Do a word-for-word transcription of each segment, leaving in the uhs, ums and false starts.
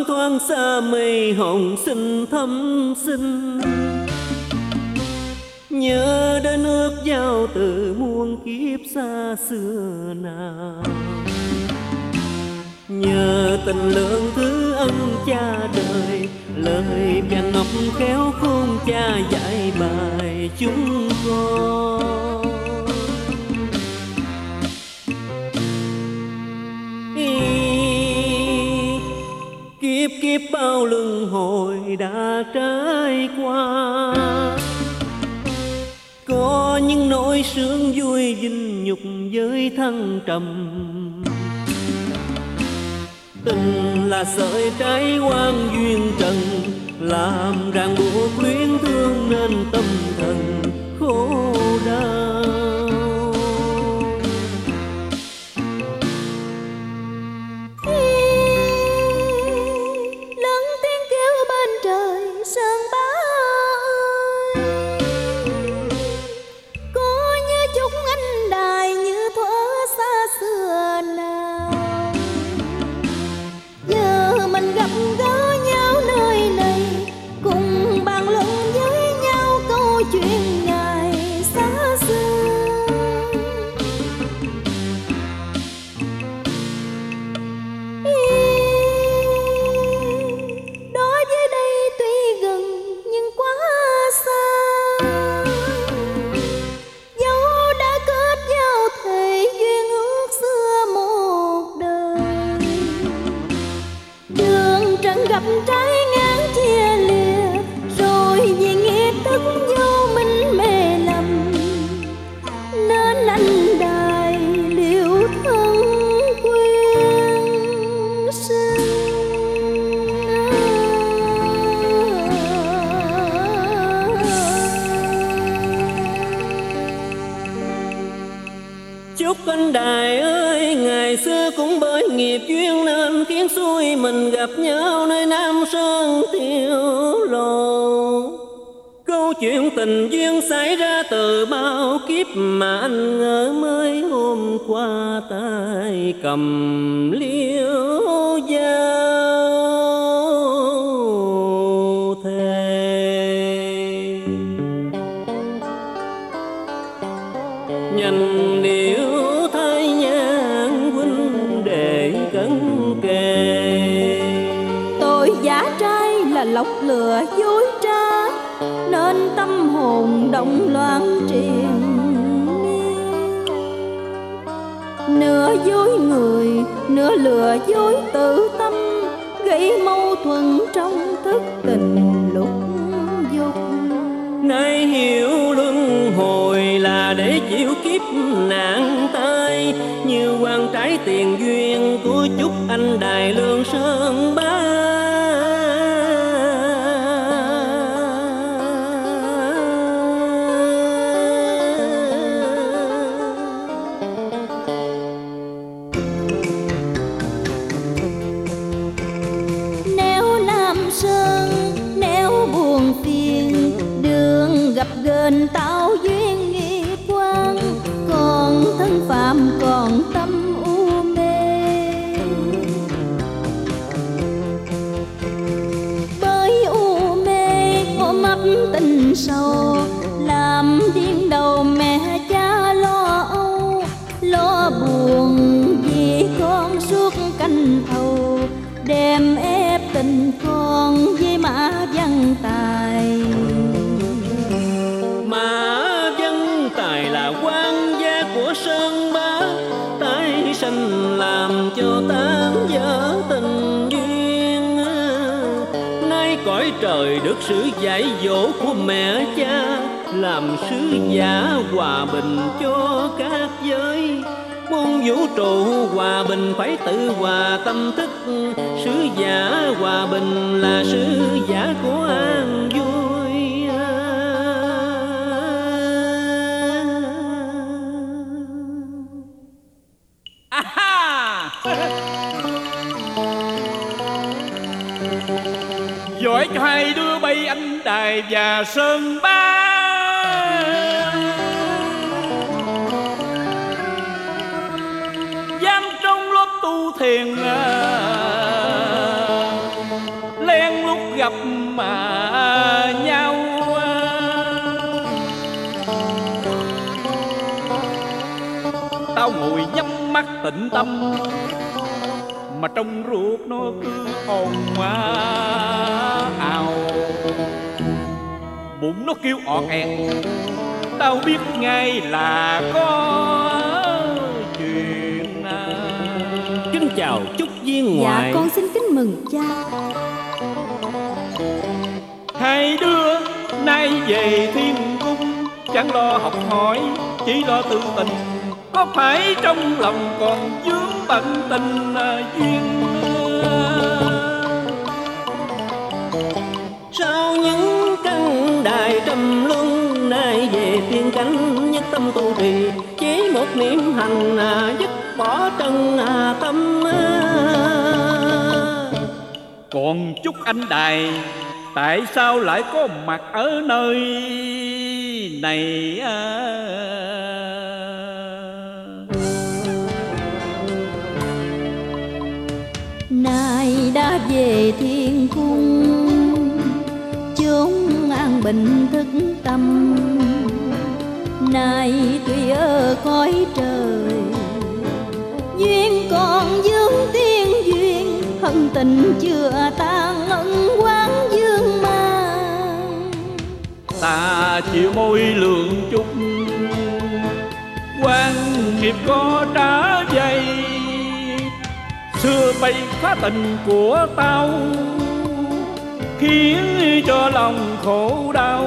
thoáng thoáng xa mây hồng xinh thắm xinh. Nhớ đến ước giao từ muôn kiếp xa xưa nào. Nhờ tình lượng thứ ân cha đời, lời vàng ngọc khéo khôn cha dạy bài chúng con. Kiếp kiếp bao luân hồi đã trải qua, có những nỗi sướng vui vinh nhục với thăng trầm. Tình là sợi trái quan duyên trần, làm ràng buộc luyến thương nên tâm thần khổ đau. Lớn tiếng kêu bên trời sơn bá ơi, có nhớ chút anh đài như thuở xa xưa nào. Giờ mình gặp gỡ nhau nơi này, cùng bàn luận với nhau câu chuyện ngày xa xưa. Đối với đây tuy gần nhưng quá xa, dẫu đã kết giao thề duyên ước xưa một đời. Đường trần gặp trái ngang chia lìa, rồi vì nghĩa tất vô minh mê lầm, nên anh đài liều thân quyên sinh. Chúc anh đài ơi, ngày xưa cũng bởi nghiệp duyên nên khiến xuôi mình gặp nhau nơi Nam Sơn Tiêu Lộ. Câu chuyện tình duyên xảy ra từ bao kiếp mà anh ngỡ mới hôm qua tay cầm liễu dao thề. Nhanh điệu thay nhang huynh đệ cấn kề. Tôi giả trai là lọc lừa dối trá, nên tâm hồn động loạn triền miên. Nửa dối người, nửa lừa dối tự tâm, gây mâu thuẫn trong thức tình lúc dục. Nay hiểu luân hồi là để chịu kiếp nạn tai, như quan trái tiền duyên của chúc anh đài Lương Sơn Bá. Nếu Nam Sơn, nếu buồn phiền, đường gặp gền tạo duyên nghi quan, còn thân phạm còn tâm u mê. Bởi u mê ôm ấp tình sâu, làm điên đầu mẹ cha lo âu. Lo buồn vì con suốt canh thầu, đem ép tình con với Mã Văn Tài. Mã Văn Tài là quan gia của Sơn Bá, tái sanh làm cho tan vỡ tình duyên. Nay cõi trời được sự dạy dỗ của mẹ cha, làm sứ giả hòa bình cho các giới. Muôn vũ trụ hòa bình phải tự hòa tâm thức, sứ giả hòa bình là sứ giả của an vui. À-ha! Giỏi cho hai đứa bay anh đài và Sơn Bá. Giam trong lớp tu thiền gặp mà nhau. Tao ngồi nhắm mắt tĩnh tâm, mà trong ruột nó cứ ồn ào. Bụng nó kêu ọt ẹt, tao biết ngay là có chuyện. Kính chào chúc viên ngoại. Dạ con xin kính mừng cha. Hai đứa nay về thiên cung, chẳng lo học hỏi, chỉ lo tự tình. Có phải trong lòng còn vướng bận tình duyên? Sau những căn đài trầm luân, nay về thiên cánh nhất tâm tu trì, chỉ một niệm hành dứt bỏ trần tâm. Còn chúc anh đài, tại sao lại có mặt ở nơi này? Nay đã về thiên cung, chốn an bình thức tâm. Nay tuy ở cõi trời, duyên còn vương tiên duyên. Hận tình chưa tan ân quán dương mang. Ta chịu môi lượng chút, quan nghiệp có trả dây. Xưa bay phá tình của tao, khiến cho lòng khổ đau.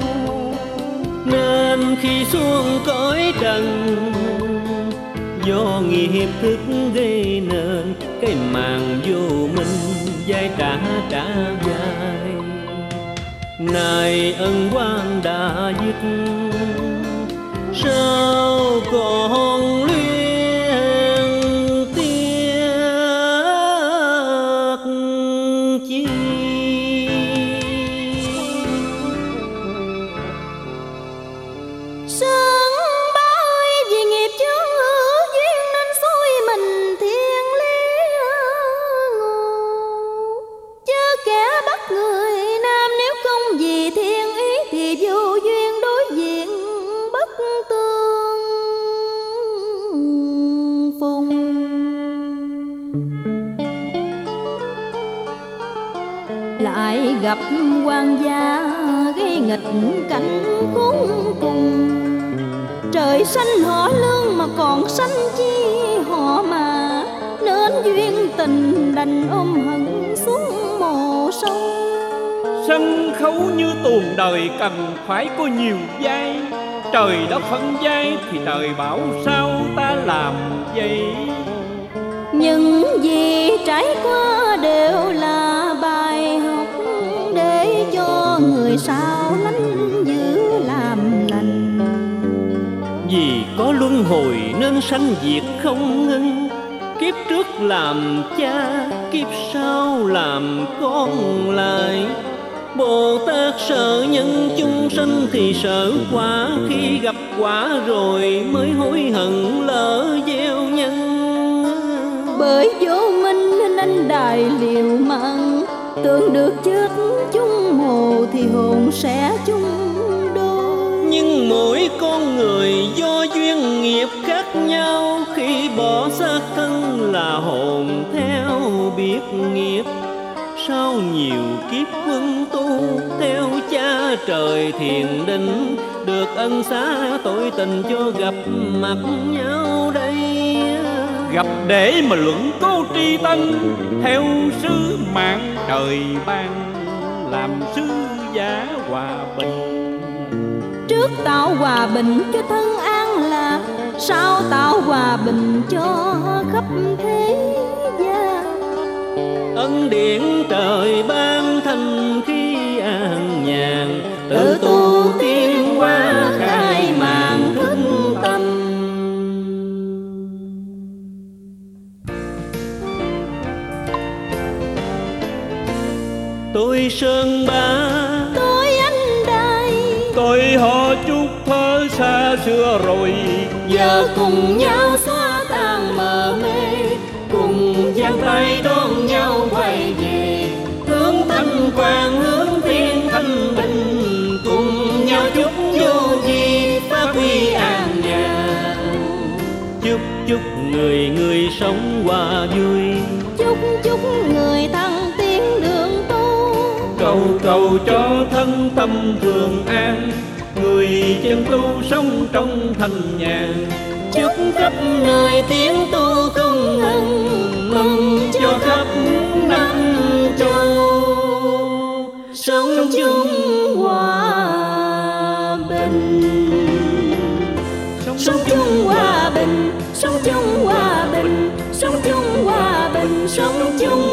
Nên khi xuống cõi trần, do nghiệp thức gây nên cái màn vô minh dai trả trả dài. Này ân oán đã dứt, sao còn luyến tiếc chi? Sương bão vì nghiệp chướng hữu duyên, nên xui mình thiên lý ngủ. Chớ kẻ bắt người nam, nếu không vì thiên ý thì vô duyên đối diện bất tương phùng. Lại gặp quan gia gây nghịch cảnh khốn cùng. Trời xanh họ lương mà còn xanh chi họ mà, nên duyên tình đành ôm hận xuống mồ sâu. Sân khấu như tuồng đời cần phải có nhiều vai. Trời đã phân vai thì trời bảo sao ta làm vậy? Những gì trải qua đều là bài học, để cho người sau lánh giữ làm lành. Vì có luân hồi nên sanh diệt không ngưng. Kiếp trước làm cha, kiếp sau làm con lại. Bồ Tát sợ nhân chung sanh thì sợ quả. Khi gặp quả rồi mới hối hận lỡ gieo nhân. Bởi vô minh nên anh đài liều mạng, tưởng được chết chung mồ thì hồn sẽ chung đôi. Nhưng mỗi con người do duyên nghiệp khác nhau, khi bỏ xác thân là hồn theo biết nghiệp. Sau nhiều kiếp quân tu theo cha trời thiền định, được ân xá tội tình cho gặp mặt nhau đây. Gặp để mà luận cố tri tân, theo sứ mạng trời ban, làm sứ giả hòa bình. Trước tạo hòa bình cho thân an lạc, sau tạo hòa bình cho khắp thế gian. Ân điển trời ban thành khi an nhàn, tự tu tiến hóa khai màn thức tâm. Tôi Sơn Bá, tôi anh Đài, tôi họ Trúc thơ xa xưa rồi. giờ cùng nhau xóa tan mờ mê, cùng giang tay đón nhau quay về, hướng thanh quan chúc người người sống hòa vui, chúc chúc người thân tiến đường tu, cầu cầu cho thân tâm thường an, người chân tu sống trong thanh nhàn. chúc khắp nơi tiến tu không ngừng, mừng cho khắp năm châu sống chung hòa bình, sống chung hòa bình, sống chung hòa bình, sống chung hòa bình, sống chung